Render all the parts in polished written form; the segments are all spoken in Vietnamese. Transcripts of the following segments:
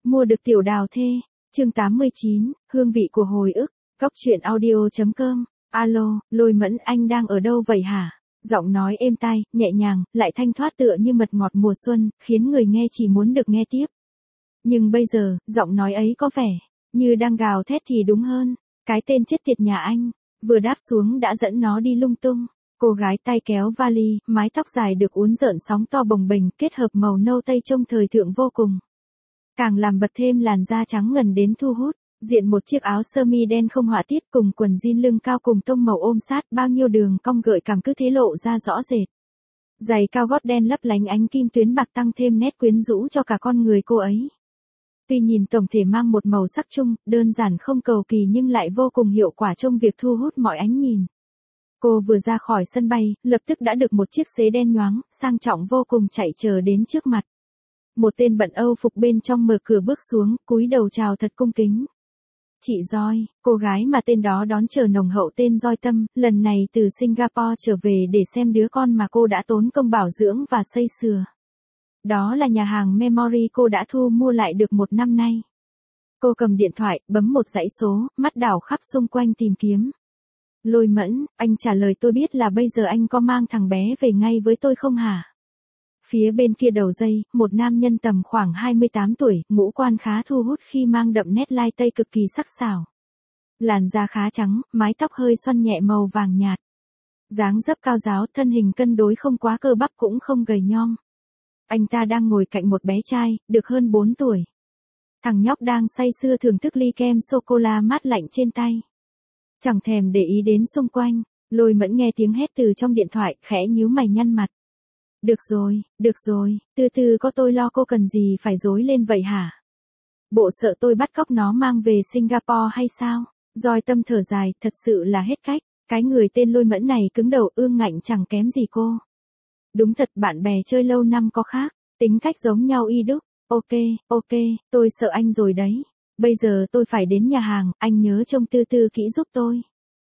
Mua được tiểu đào thê. Chương 89, hương vị của hồi ức. Góc truyện audio.com. Alo, Lôi Mẫn, anh đang ở đâu vậy hả? Giọng nói êm tai, nhẹ nhàng, lại thanh thoát tựa như mật ngọt mùa xuân, khiến người nghe chỉ muốn được nghe tiếp. Nhưng bây giờ, giọng nói ấy có vẻ như đang gào thét thì đúng hơn. Cái tên chết tiệt nhà anh, vừa đáp xuống đã dẫn nó đi lung tung. Cô gái tay kéo vali, mái tóc dài được uốn rợn sóng to bồng bềnh, kết hợp màu nâu tây trông thời thượng vô cùng. Càng làm bật thêm làn da trắng ngần đến thu hút. Diện một chiếc áo sơ mi đen không họa tiết cùng quần jean lưng cao cùng tông màu ôm sát, bao nhiêu đường cong gợi cảm cứ thế lộ ra rõ rệt. Giày cao gót đen lấp lánh ánh kim tuyến bạc tăng thêm nét quyến rũ cho cả con người cô ấy. Tuy nhìn tổng thể mang một màu sắc chung, đơn giản không cầu kỳ nhưng lại vô cùng hiệu quả trong việc thu hút mọi ánh nhìn. Cô vừa ra khỏi sân bay, lập tức đã được một chiếc xế đen nhoáng, sang trọng vô cùng chạy chờ đến trước mặt. Một tên bận Âu phục bên trong mở cửa bước xuống, cúi đầu chào thật cung kính. Chị Joy, cô gái mà tên đó đón chờ nồng hậu tên Joy Tâm, lần này từ Singapore trở về để xem đứa con mà cô đã tốn công bảo dưỡng và xây sửa. Đó là nhà hàng Memory cô đã thu mua lại được 1 năm nay. Cô cầm điện thoại, bấm một dãy số, mắt đảo khắp xung quanh tìm kiếm. Lôi Mẫn, anh trả lời tôi biết là bây giờ anh có mang thằng bé về ngay với tôi không hả? Phía bên kia đầu dây, một nam nhân tầm khoảng 28 tuổi, ngũ quan khá thu hút khi mang đậm nét lai tây cực kỳ sắc sảo. Làn da khá trắng, mái tóc hơi xoăn nhẹ màu vàng nhạt. Dáng dấp cao ráo, thân hình cân đối không quá cơ bắp cũng không gầy nhom. Anh ta đang ngồi cạnh một bé trai, được hơn 4 tuổi. Thằng nhóc đang say sưa thưởng thức ly kem sô-cô-la mát lạnh trên tay. Chẳng thèm để ý đến xung quanh, Lôi Mẫn nghe tiếng hét từ trong điện thoại, khẽ nhíu mày nhăn mặt. Được rồi, từ từ có tôi lo, cô cần gì phải rối lên vậy hả? Bộ sợ tôi bắt cóc nó mang về Singapore hay sao? Joy Tâm thở dài, thật sự là hết cách, cái người tên Lôi Mẫn này cứng đầu ương ngạnh chẳng kém gì cô. Đúng thật, bạn bè chơi lâu năm có khác, tính cách giống nhau y đúc. Ok, tôi sợ anh rồi đấy. Bây giờ tôi phải đến nhà hàng, anh nhớ trông Tư Tư kỹ giúp tôi.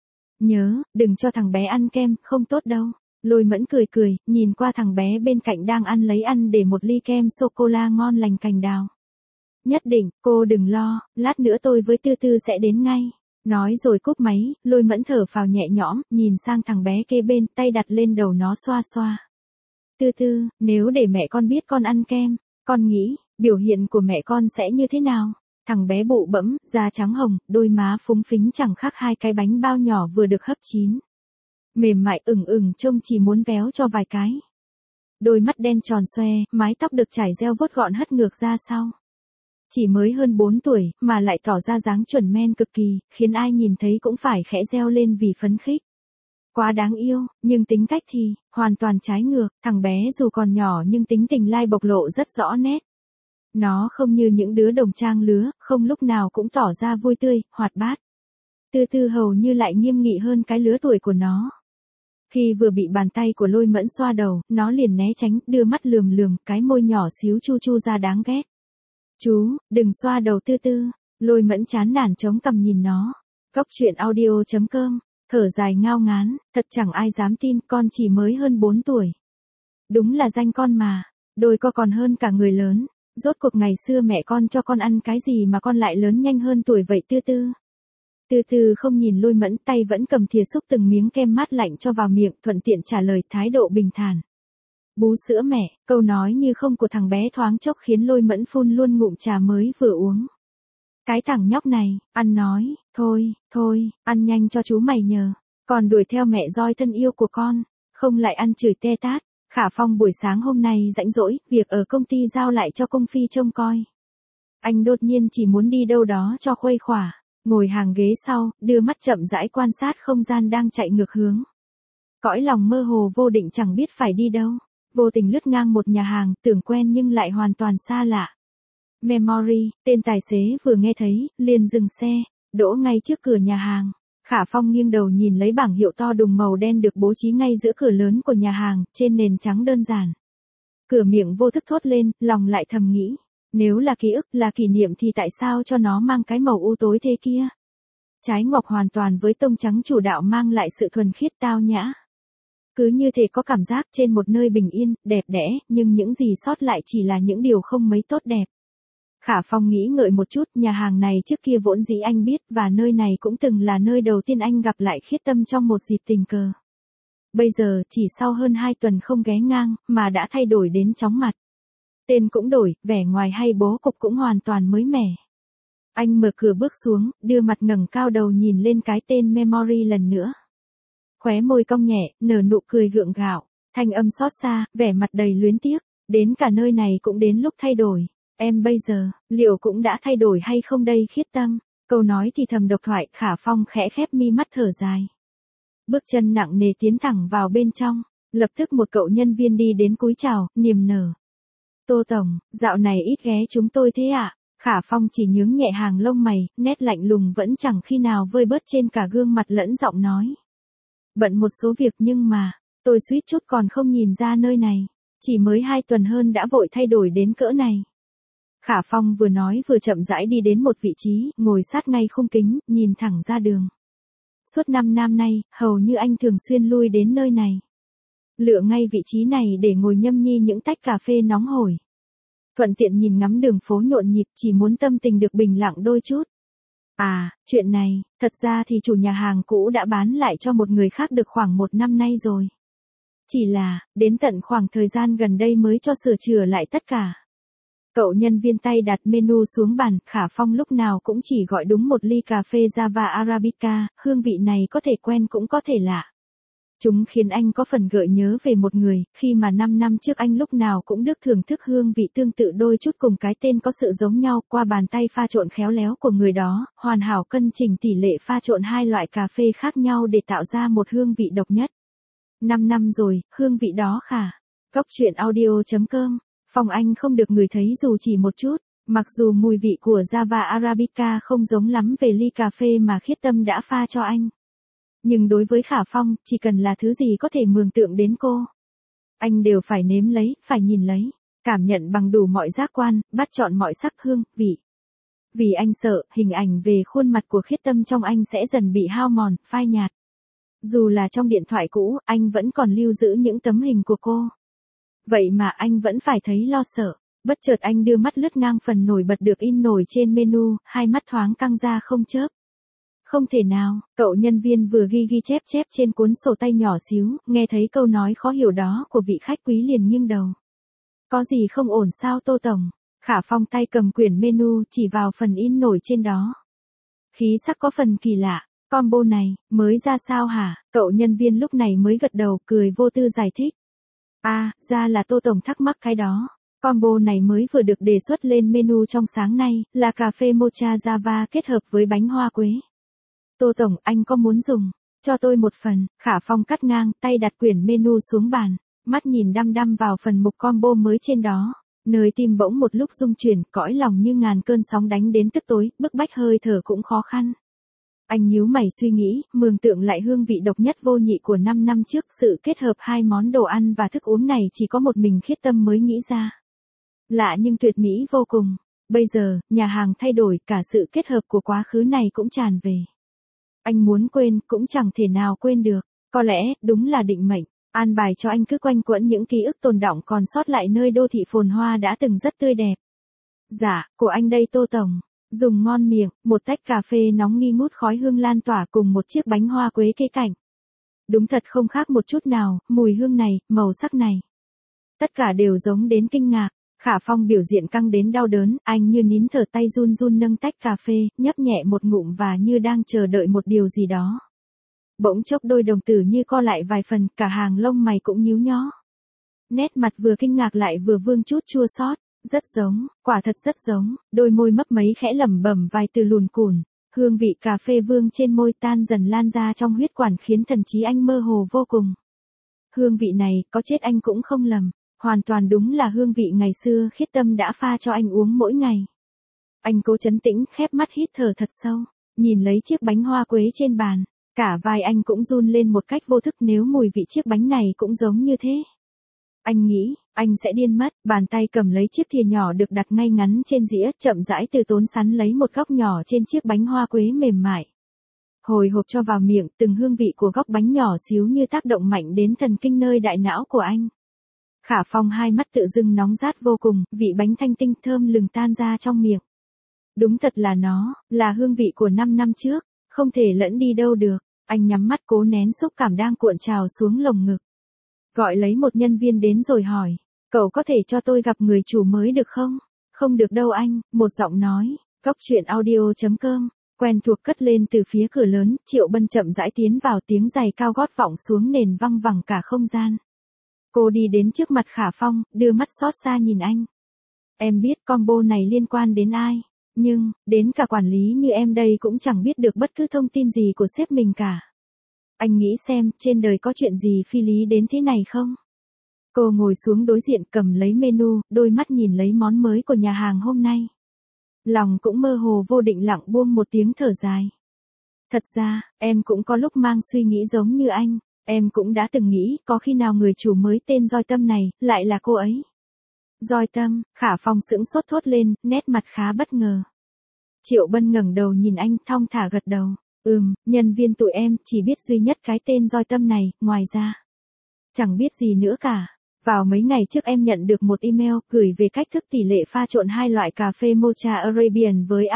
Nhớ, đừng cho thằng bé ăn kem, không tốt đâu. Lôi Mẫn cười, nhìn qua thằng bé bên cạnh đang ăn lấy ăn để một ly kem sô-cô-la ngon lành cành đào. Nhất định, cô đừng lo, lát nữa tôi với Tư Tư sẽ đến ngay. Nói rồi cúp máy, Lôi Mẫn thở phào nhẹ nhõm, nhìn sang thằng bé kế bên, tay đặt lên đầu nó xoa xoa. Tư Tư, nếu để mẹ con biết con ăn kem, con nghĩ, biểu hiện của mẹ con sẽ như thế nào? Thằng bé bụ bẫm, da trắng hồng, đôi má phúng phính chẳng khác hai cái bánh bao nhỏ vừa được hấp chín. Mềm mại ửng trông chỉ muốn véo cho vài cái. Đôi mắt đen tròn xoe, mái tóc được trải gel vuốt gọn hất ngược ra sau. Chỉ mới hơn 4 tuổi, mà lại tỏ ra dáng chuẩn men cực kỳ, khiến ai nhìn thấy cũng phải khẽ reo lên vì phấn khích. Quá đáng yêu, nhưng tính cách thì, hoàn toàn trái ngược, thằng bé dù còn nhỏ nhưng tính tình lai bộc lộ rất rõ nét. Nó không như những đứa đồng trang lứa, không lúc nào cũng tỏ ra vui tươi, hoạt bát. Tư Tư hầu như lại nghiêm nghị hơn cái lứa tuổi của nó. Khi vừa bị bàn tay của Lôi Mẫn xoa đầu, nó liền né tránh, đưa mắt lườm, cái môi nhỏ xíu chu ra đáng ghét. Chú, đừng xoa đầu Tư Tư. Lôi Mẫn chán nản chống cằm nhìn nó. Góc truyện audio.com. Thở dài ngao ngán, thật chẳng ai dám tin con chỉ mới hơn 4 tuổi. Đúng là danh con mà, đôi co còn hơn cả người lớn. Rốt cuộc ngày xưa mẹ con cho con ăn cái gì mà con lại lớn nhanh hơn tuổi vậy Tư Tư? Tư Tư không nhìn Lôi Mẫn, tay vẫn cầm thìa xúc từng miếng kem mát lạnh cho vào miệng, thuận tiện trả lời, thái độ bình thản. Bú sữa mẹ, câu nói như không của thằng bé thoáng chốc khiến Lôi Mẫn phun luôn ngụm trà mới vừa uống. Cái thằng nhóc này, ăn nói, thôi, ăn nhanh cho chú mày nhờ. Còn đuổi theo mẹ Joy thân yêu của con, không lại ăn chửi te tát. Khả Phong buổi sáng hôm nay rảnh rỗi, việc ở công ty giao lại cho công phi trông coi. Anh đột nhiên chỉ muốn đi đâu đó cho khuây khỏa, ngồi hàng ghế sau, đưa mắt chậm rãi quan sát không gian đang chạy ngược hướng. Cõi lòng mơ hồ vô định chẳng biết phải đi đâu, vô tình lướt ngang một nhà hàng, tưởng quen nhưng lại hoàn toàn xa lạ. Memory, tên tài xế vừa nghe thấy, liền dừng xe, đỗ ngay trước cửa nhà hàng. Khả Phong nghiêng đầu nhìn lấy bảng hiệu to đùng màu đen được bố trí ngay giữa cửa lớn của nhà hàng, trên nền trắng đơn giản. Cửa miệng vô thức thốt lên, lòng lại thầm nghĩ, nếu là ký ức, là kỷ niệm thì tại sao cho nó mang cái màu u tối thế kia? Trái ngọc hoàn toàn với tông trắng chủ đạo mang lại sự thuần khiết tao nhã. Cứ như thể có cảm giác trên một nơi bình yên, đẹp đẽ, nhưng những gì sót lại chỉ là những điều không mấy tốt đẹp. Khả Phong nghĩ ngợi một chút, nhà hàng này trước kia vốn dĩ anh biết và nơi này cũng từng là nơi đầu tiên anh gặp lại Khiết Tâm trong một dịp tình cờ. Bây giờ, chỉ sau hơn 2 tuần không ghé ngang, mà đã thay đổi đến chóng mặt. Tên cũng đổi, vẻ ngoài hay bố cục cũng hoàn toàn mới mẻ. Anh mở cửa bước xuống, đưa mặt ngẩng cao đầu nhìn lên cái tên Memory lần nữa. Khóe môi cong nhẹ, nở nụ cười gượng gạo, thanh âm xót xa, vẻ mặt đầy luyến tiếc. Đến cả nơi này cũng đến lúc thay đổi. Em bây giờ, liệu cũng đã thay đổi hay không đây Khiết Tâm? Câu nói thì thầm độc thoại, Khả Phong khẽ khép mi mắt thở dài. Bước chân nặng nề tiến thẳng vào bên trong, lập tức một cậu nhân viên đi đến cúi chào, niềm nở. Tô Tổng, dạo này ít ghé chúng tôi thế ạ? Khả Phong chỉ nhướng nhẹ hàng lông mày, nét lạnh lùng vẫn chẳng khi nào vơi bớt trên cả gương mặt lẫn giọng nói. Bận một số việc nhưng mà, tôi suýt chút còn không nhìn ra nơi này, chỉ mới 2 tuần hơn đã vội thay đổi đến cỡ này. Khả Phong vừa nói vừa chậm rãi đi đến một vị trí, ngồi sát ngay khung kính, nhìn thẳng ra đường. Suốt 5 năm nay, hầu như anh thường xuyên lui đến nơi này. Lựa ngay vị trí này để ngồi nhâm nhi những tách cà phê nóng hổi. Thuận tiện nhìn ngắm đường phố nhộn nhịp, chỉ muốn tâm tình được bình lặng đôi chút. À, chuyện này, thật ra thì chủ nhà hàng cũ đã bán lại cho một người khác được khoảng 1 năm nay rồi. Chỉ là, đến tận khoảng thời gian gần đây mới cho sửa chữa lại tất cả. Cậu nhân viên tay đặt menu xuống bàn, Khả Phong lúc nào cũng chỉ gọi đúng một ly cà phê Java Arabica, hương vị này có thể quen cũng có thể lạ. Chúng khiến anh có phần gợi nhớ về một người, khi mà 5 năm trước anh lúc nào cũng được thưởng thức hương vị tương tự đôi chút cùng cái tên có sự giống nhau qua bàn tay pha trộn khéo léo của người đó, hoàn hảo cân chỉnh tỷ lệ pha trộn 2 loại cà phê khác nhau để tạo ra một hương vị độc nhất. 5 năm rồi, hương vị đó khả. Góc truyện audio.com, Phong Anh không được ngửi thấy dù chỉ một chút, mặc dù mùi vị của Java Arabica không giống lắm về ly cà phê mà Khiết Tâm đã pha cho anh. Nhưng đối với Khả Phong, chỉ cần là thứ gì có thể mường tượng đến cô, anh đều phải nếm lấy, phải nhìn lấy, cảm nhận bằng đủ mọi giác quan, bắt chọn mọi sắc hương, vị. Vì anh sợ, hình ảnh về khuôn mặt của Khiết Tâm trong anh sẽ dần bị hao mòn, phai nhạt. Dù là trong điện thoại cũ, anh vẫn còn lưu giữ những tấm hình của cô. Vậy mà anh vẫn phải thấy lo sợ. Bất chợt anh đưa mắt lướt ngang phần nổi bật được in nổi trên menu, hai mắt thoáng căng ra không chớp. Không thể nào, cậu nhân viên vừa ghi chép trên cuốn sổ tay nhỏ xíu, nghe thấy câu nói khó hiểu đó của vị khách quý liền nghiêng đầu. Có gì không ổn sao Tô Tổng? Khả Phong tay cầm quyển menu chỉ vào phần in nổi trên đó. Khí sắc có phần kỳ lạ, combo này, mới ra sao hả? Cậu nhân viên lúc này mới gật đầu cười vô tư giải thích. À, ra là Tô Tổng thắc mắc cái đó. Combo này mới vừa được đề xuất lên menu trong sáng nay, là cà phê mocha Java kết hợp với bánh hoa quế. Tô Tổng, anh có muốn dùng? Cho tôi một phần. Khả Phong cắt ngang, tay đặt quyển menu xuống bàn, mắt nhìn đăm đăm vào phần mục combo mới trên đó. Nơi tim bỗng một lúc rung chuyển, cõi lòng như ngàn cơn sóng đánh đến tức tối, bức bách hơi thở cũng khó khăn. Anh nhíu mày suy nghĩ, mường tượng lại hương vị độc nhất vô nhị của 5 năm trước, sự kết hợp hai món đồ ăn và thức uống này chỉ có một mình Khiết Tâm mới nghĩ ra. Lạ nhưng tuyệt mỹ vô cùng. Bây giờ, nhà hàng thay đổi, cả sự kết hợp của quá khứ này cũng tràn về. Anh muốn quên, cũng chẳng thể nào quên được. Có lẽ, đúng là định mệnh. An bài cho anh cứ quanh quẩn những ký ức tồn đọng còn sót lại nơi đô thị phồn hoa đã từng rất tươi đẹp. Dạ, của anh đây Tô Tổng. Dùng ngon miệng, một tách cà phê nóng nghi ngút khói hương lan tỏa cùng một chiếc bánh hoa quế kế cạnh. Đúng thật không khác một chút nào, mùi hương này, màu sắc này. Tất cả đều giống đến kinh ngạc. Khả Phong biểu diện căng đến đau đớn, anh như nín thở tay run run nâng tách cà phê, nhấp nhẹ một ngụm và như đang chờ đợi một điều gì đó. Bỗng chốc đôi đồng tử như co lại vài phần, cả hàng lông mày cũng nhíu nhó. Nét mặt vừa kinh ngạc lại vừa vương chút chua xót, rất giống, quả thật rất giống, đôi môi mấp máy khẽ lẩm bẩm vài từ lùn cùn, hương vị cà phê vương trên môi tan dần lan ra trong huyết quản khiến thần trí anh mơ hồ vô cùng. Hương vị này, có chết anh cũng không lầm. Hoàn toàn đúng là hương vị ngày xưa Khiết Tâm đã pha cho anh uống mỗi ngày. Anh cố trấn tĩnh, khép mắt hít thở thật sâu, nhìn lấy chiếc bánh hoa quế trên bàn, cả vai anh cũng run lên một cách vô thức nếu mùi vị chiếc bánh này cũng giống như thế. Anh nghĩ, anh sẽ điên mất, bàn tay cầm lấy chiếc thìa nhỏ được đặt ngay ngắn trên dĩa, chậm rãi từ tốn sắn lấy một góc nhỏ trên chiếc bánh hoa quế mềm mại. Hồi hộp cho vào miệng, từng hương vị của góc bánh nhỏ xíu như tác động mạnh đến thần kinh nơi đại não của anh. Khả Phong hai mắt tự dưng nóng rát vô cùng, vị bánh thanh tinh thơm lừng tan ra trong miệng. Đúng thật là nó, là hương vị của 5 năm trước, không thể lẫn đi đâu được. Anh nhắm mắt cố nén xúc cảm đang cuộn trào xuống lồng ngực. Gọi lấy một nhân viên đến rồi hỏi, cậu có thể cho tôi gặp người chủ mới được không? Không được đâu anh, một giọng nói. Cóc truyện audio.com, quen thuộc cất lên từ phía cửa lớn, Triệu Bân chậm rãi tiến vào, tiếng giày cao gót vọng xuống nền văng vẳng cả không gian. Cô đi đến trước mặt Khả Phong, đưa mắt xót xa nhìn anh. Em biết combo này liên quan đến ai, nhưng, đến cả quản lý như em đây cũng chẳng biết được bất cứ thông tin gì của sếp mình cả. Anh nghĩ xem, trên đời có chuyện gì phi lý đến thế này không? Cô ngồi xuống đối diện cầm lấy menu, đôi mắt nhìn lấy món mới của nhà hàng hôm nay. Lòng cũng mơ hồ vô định lặng buông một tiếng thở dài. Thật ra, em cũng có lúc mang suy nghĩ giống như anh, em cũng đã từng nghĩ có khi nào người chủ mới tên Doi Tâm này, lại là cô ấy. Doi Tâm, Khả Phong sững sốt thốt lên, nét mặt khá bất ngờ. Triệu Bân ngẩng đầu nhìn anh thong thả gật đầu. Nhân viên tụi em chỉ biết duy nhất cái tên Doi Tâm này, ngoài ra chẳng biết gì nữa cả. Vào mấy ngày trước em nhận được một email gửi về cách thức tỷ lệ pha trộn hai loại cà phê Mocha Arabian với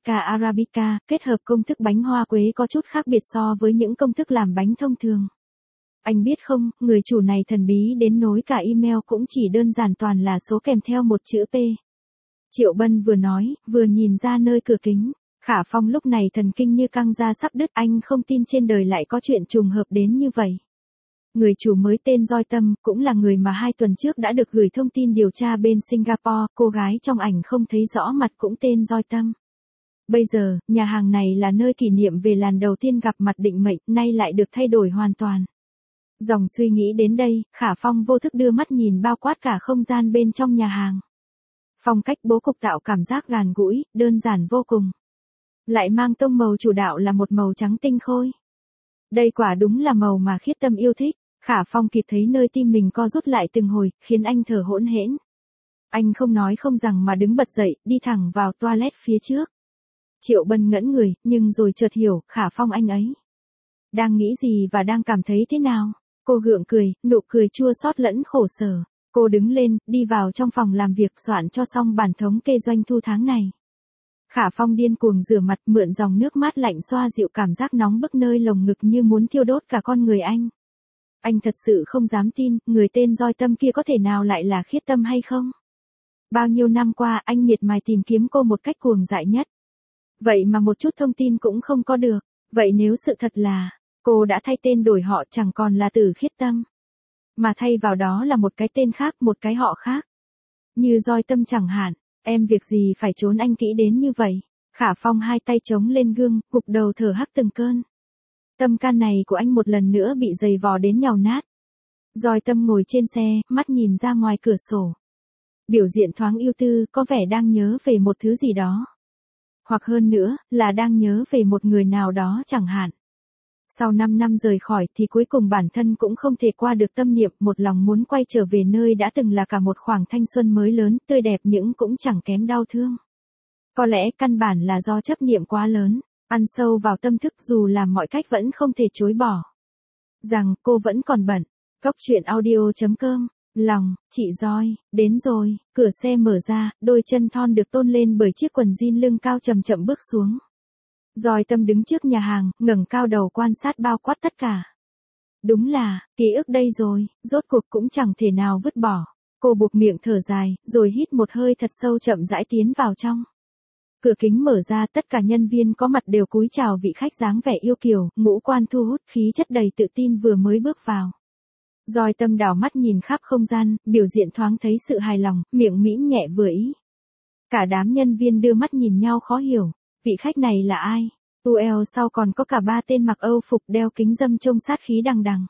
Arabica, kết hợp công thức bánh hoa quế có chút khác biệt so với những công thức làm bánh thông thường. Anh biết không, người chủ này thần bí đến nỗi cả email cũng chỉ đơn giản toàn là số kèm theo một chữ P. Triệu Bân vừa nói, vừa nhìn ra nơi cửa kính. Khả Phong lúc này thần kinh như căng ra sắp đứt, anh không tin trên đời lại có chuyện trùng hợp đến như vậy. Người chủ mới tên Doi Tâm, cũng là người mà 2 tuần trước đã được gửi thông tin điều tra bên Singapore, cô gái trong ảnh không thấy rõ mặt cũng tên Doi Tâm. Bây giờ, nhà hàng này là nơi kỷ niệm về lần đầu tiên gặp mặt định mệnh, nay lại được thay đổi hoàn toàn. Dòng suy nghĩ đến đây, Khả Phong vô thức đưa mắt nhìn bao quát cả không gian bên trong nhà hàng. Phong cách bố cục tạo cảm giác gần gũi, đơn giản vô cùng. Lại mang tông màu chủ đạo là một màu trắng tinh khôi. Đây quả đúng là màu mà Khiết Tâm yêu thích. Khả Phong kịp thấy nơi tim mình co rút lại từng hồi, khiến anh thở hỗn hển. Anh không nói không rằng mà đứng bật dậy, đi thẳng vào toilet phía trước. Triệu Bân ngẩn người, nhưng rồi chợt hiểu, Khả Phong anh ấy đang nghĩ gì và đang cảm thấy thế nào. Cô gượng cười, nụ cười chua xót lẫn khổ sở. Cô đứng lên, đi vào trong phòng làm việc soạn cho xong bản thống kê doanh thu tháng này. Khả Phong điên cuồng rửa mặt, mượn dòng nước mát lạnh xoa dịu cảm giác nóng bức nơi lồng ngực như muốn thiêu đốt cả con người anh. Anh thật sự không dám tin, người tên Doi Tâm kia có thể nào lại là Khiết Tâm hay không? Bao nhiêu năm qua anh miệt mài tìm kiếm cô một cách cuồng dại nhất. Vậy mà một chút thông tin cũng không có được. Vậy nếu sự thật là, cô đã thay tên đổi họ chẳng còn là Từ Khiết Tâm, mà thay vào đó là một cái tên khác, một cái họ khác. Như Doi Tâm chẳng hạn, em việc gì phải trốn anh kỹ đến như vậy? Khả Phong hai tay chống lên gương, gục đầu thở hắt từng cơn. Tâm can này của anh một lần nữa bị giày vò đến nhàu nát. Doi Tâm ngồi trên xe, mắt nhìn ra ngoài cửa sổ. Biểu diện thoáng ưu tư, có vẻ đang nhớ về một thứ gì đó. Hoặc hơn nữa, là đang nhớ về một người nào đó chẳng hạn. Sau 5 năm rời khỏi thì cuối cùng bản thân cũng không thể qua được tâm niệm, một lòng muốn quay trở về nơi đã từng là cả một khoảng thanh xuân mới lớn, tươi đẹp nhưng cũng chẳng kém đau thương. Có lẽ căn bản là do chấp niệm quá lớn, ăn sâu vào tâm thức dù làm mọi cách vẫn không thể chối bỏ. Rằng cô vẫn còn bận. Cóc truyện audio.com, lòng, chị Doi, đến rồi, cửa xe mở ra, đôi chân thon được tôn lên bởi chiếc quần jean lưng cao chậm chậm bước xuống. Doi Tâm đứng trước nhà hàng, ngẩng cao đầu quan sát bao quát tất cả. Đúng là, ký ức đây rồi, rốt cuộc cũng chẳng thể nào vứt bỏ. Cô buộc miệng thở dài, rồi hít một hơi thật sâu chậm rãi tiến vào trong. Cửa kính mở ra, tất cả nhân viên có mặt đều cúi chào vị khách dáng vẻ yêu kiều, ngũ quan thu hút, khí chất đầy tự tin vừa mới bước vào. Doi Tâm đảo mắt nhìn khắp không gian, biểu diện thoáng thấy sự hài lòng, miệng mỉm nhẹ vừa ý. Cả đám nhân viên đưa mắt nhìn nhau khó hiểu, vị khách này là ai? Sau còn có cả 3 tên mặc Âu phục đeo kính râm trông sát khí đằng đằng.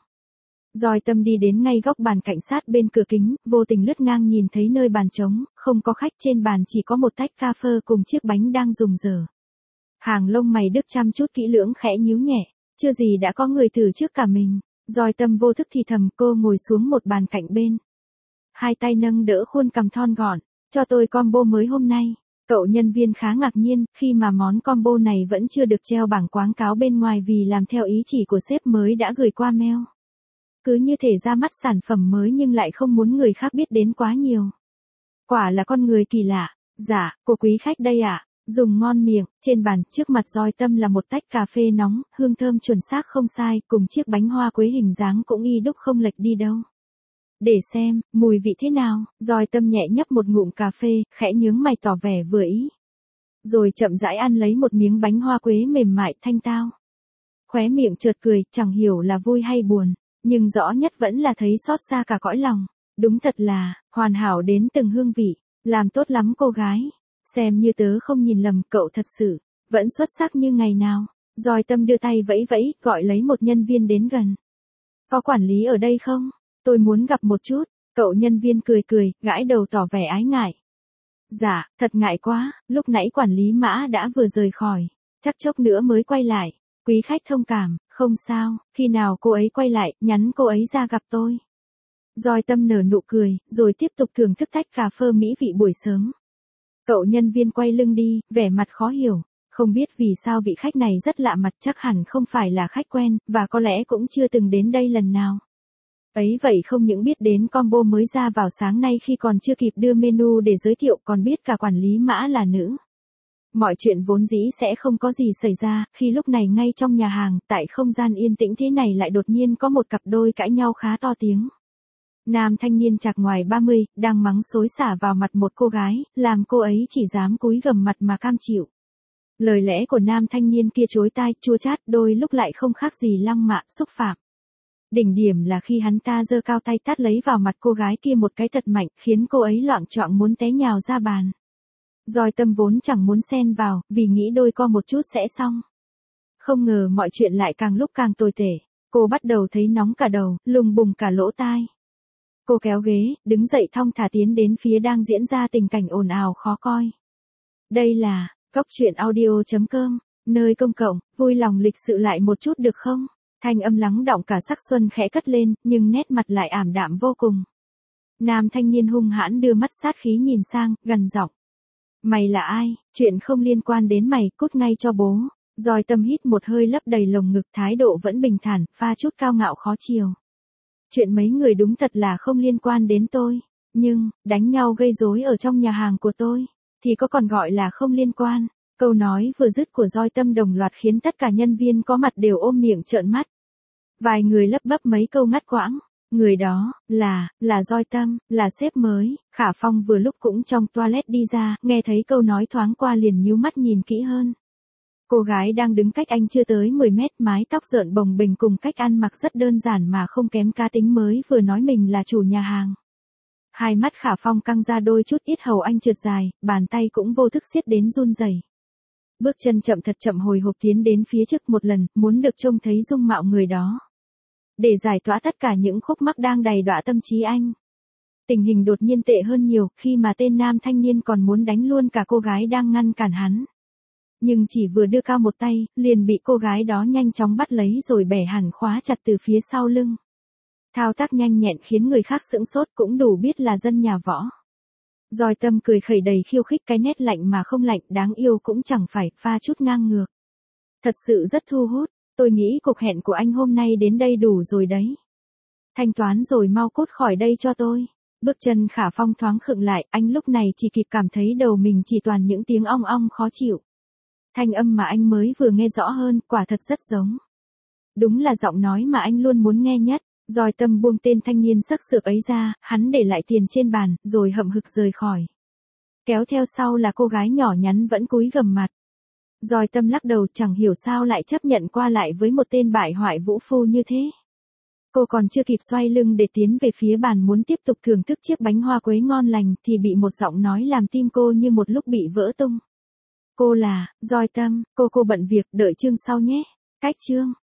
Doi Tâm đi đến ngay góc bàn cảnh sát bên cửa kính, vô tình lướt ngang nhìn thấy nơi bàn trống, không có khách, trên bàn chỉ có một tách cà phê cùng chiếc bánh đang rùng rở. Hàng lông mày Đức chăm chút kỹ lưỡng khẽ nhíu nhẹ, chưa gì đã có người từ trước cả mình. Doi Tâm vô thức thì thầm, cô ngồi xuống một bàn cạnh bên. Hai tay nâng đỡ khuôn cằm thon gọn, cho tôi combo mới hôm nay. Cậu nhân viên khá ngạc nhiên, khi mà món combo này vẫn chưa được treo bảng quảng cáo bên ngoài vì làm theo ý chỉ của sếp mới đã gửi qua mail. cứ như thể ra mắt sản phẩm mới nhưng lại không muốn người khác biết đến quá nhiều. Quả là con người kỳ lạ. Dạ, cô quý khách đây ạ. Dùng ngon miệng, trên bàn, trước mặt Doi Tâm là một tách cà phê nóng, hương thơm chuẩn xác không sai, cùng chiếc bánh hoa quế hình dáng cũng y đúc không lệch đi đâu. Để xem, mùi vị thế nào, Doi Tâm nhẹ nhấp một ngụm cà phê, khẽ nhướng mày tỏ vẻ vừa ý. Rồi chậm rãi ăn lấy một miếng bánh hoa quế mềm mại thanh tao. Khóe miệng chợt cười, chẳng hiểu là vui hay buồn, nhưng rõ nhất vẫn là thấy xót xa cả cõi lòng. Đúng thật là, hoàn hảo đến từng hương vị, làm tốt lắm cô gái. Xem như tớ không nhìn lầm, cậu thật sự, vẫn xuất sắc như ngày nào. Doi Tâm đưa tay vẫy vẫy, gọi lấy một nhân viên đến gần. Có quản lý ở đây không? Tôi muốn gặp một chút. Cậu nhân viên cười cười, gãi đầu tỏ vẻ ái ngại. Dạ, thật ngại quá, lúc nãy quản lý Mã đã vừa rời khỏi, chắc chốc nữa mới quay lại. Quý khách thông cảm, không sao, khi nào cô ấy quay lại, nhắn cô ấy ra gặp tôi. Doi Tâm nở nụ cười, rồi tiếp tục thưởng thức tách cà phê mỹ vị buổi sớm. Cậu nhân viên quay lưng đi, vẻ mặt khó hiểu, không biết vì sao vị khách này rất lạ mặt, chắc hẳn không phải là khách quen, và có lẽ cũng chưa từng đến đây lần nào. Ấy vậy không những biết đến combo mới ra vào sáng nay khi còn chưa kịp đưa menu để giới thiệu, còn biết cả quản lý Mã là nữ. Mọi chuyện vốn dĩ sẽ không có gì xảy ra, khi lúc này ngay trong nhà hàng, tại không gian yên tĩnh thế này lại đột nhiên có một cặp đôi cãi nhau khá to tiếng. Nam thanh niên chạc ngoài 30, đang mắng xối xả vào mặt một cô gái, làm cô ấy chỉ dám cúi gằm mặt mà cam chịu. Lời lẽ của nam thanh niên kia chối tai, chua chát, đôi lúc lại không khác gì lăng mạ, xúc phạm. Đỉnh điểm là khi hắn ta giơ cao tay tát lấy vào mặt cô gái kia một cái thật mạnh, khiến cô ấy loạng choạng muốn té nhào ra bàn. Doi Tâm vốn chẳng muốn xen vào, vì nghĩ đôi co một chút sẽ xong. Không ngờ mọi chuyện lại càng lúc càng tồi tệ. Cô bắt đầu thấy nóng cả đầu, lùng bùng cả lỗ tai. Cô kéo ghế, đứng dậy thong thả tiến đến phía đang diễn ra tình cảnh ồn ào khó coi. Đây là, Cóc Truyện Audio.com, nơi công cộng, vui lòng lịch sự lại một chút được không? Thanh âm lắng đọng cả sắc xuân khẽ cất lên, nhưng nét mặt lại ảm đạm vô cùng. Nam thanh niên hung hãn đưa mắt sát khí nhìn sang, gằn giọng. Mày là ai? Chuyện không liên quan đến mày, cút ngay cho bố. Doi Tâm hít một hơi lấp đầy lồng ngực, thái độ vẫn bình thản, pha chút cao ngạo khó chiều. Chuyện mấy người đúng thật là không liên quan đến tôi. Nhưng, đánh nhau gây rối ở trong nhà hàng của tôi, thì có còn gọi là không liên quan. Câu nói vừa dứt của Doi Tâm đồng loạt khiến tất cả nhân viên có mặt đều ôm miệng trợn mắt. Vài người lấp bấp mấy câu ngắt quãng. Người đó, là Doi Tâm, là sếp mới. Khả Phong vừa lúc cũng trong toilet đi ra, nghe thấy câu nói thoáng qua liền nhíu mắt nhìn kỹ hơn. Cô gái đang đứng cách anh chưa tới 10 mét, mái tóc rợn bồng bềnh cùng cách ăn mặc rất đơn giản mà không kém cá tính mới vừa nói mình là chủ nhà hàng. Hai mắt Khả Phong căng ra đôi chút, yết hầu anh trượt dài, bàn tay cũng vô thức siết đến run rẩy. Bước chân chậm thật chậm hồi hộp tiến đến phía trước một lần, muốn được trông thấy dung mạo người đó. Để giải tỏa tất cả những khúc mắc đang đầy đọa tâm trí anh. Tình hình đột nhiên tệ hơn nhiều, khi mà tên nam thanh niên còn muốn đánh luôn cả cô gái đang ngăn cản hắn. Nhưng chỉ vừa đưa cao một tay, liền bị cô gái đó nhanh chóng bắt lấy rồi bẻ hẳn khóa chặt từ phía sau lưng. Thao tác nhanh nhẹn khiến người khác sững sốt, cũng đủ biết là dân nhà võ. Doi Tâm cười khẩy đầy khiêu khích, cái nét lạnh mà không lạnh, đáng yêu cũng chẳng phải, pha chút ngang ngược. Thật sự rất thu hút, tôi nghĩ cuộc hẹn của anh hôm nay đến đây đủ rồi đấy. Thanh toán rồi mau cút khỏi đây cho tôi. Bước chân Khả Phong thoáng khựng lại, anh lúc này chỉ kịp cảm thấy đầu mình chỉ toàn những tiếng ong ong khó chịu. Thanh âm mà anh mới vừa nghe rõ hơn, quả thật rất giống. Đúng là giọng nói mà anh luôn muốn nghe nhất. Doi Tâm buông tên thanh niên sắc sược ấy ra, hắn để lại tiền trên bàn, rồi hậm hực rời khỏi. Kéo theo sau là cô gái nhỏ nhắn vẫn cúi gằm mặt. Doi Tâm lắc đầu, chẳng hiểu sao lại chấp nhận qua lại với một tên bại hoại vũ phu như thế. Cô còn chưa kịp xoay lưng để tiến về phía bàn muốn tiếp tục thưởng thức chiếc bánh hoa quế ngon lành, thì bị một giọng nói làm tim cô như một lúc bị vỡ tung. Cô là, Doi Tâm, cô bận việc, đợi chương sau nhé. Cách chương.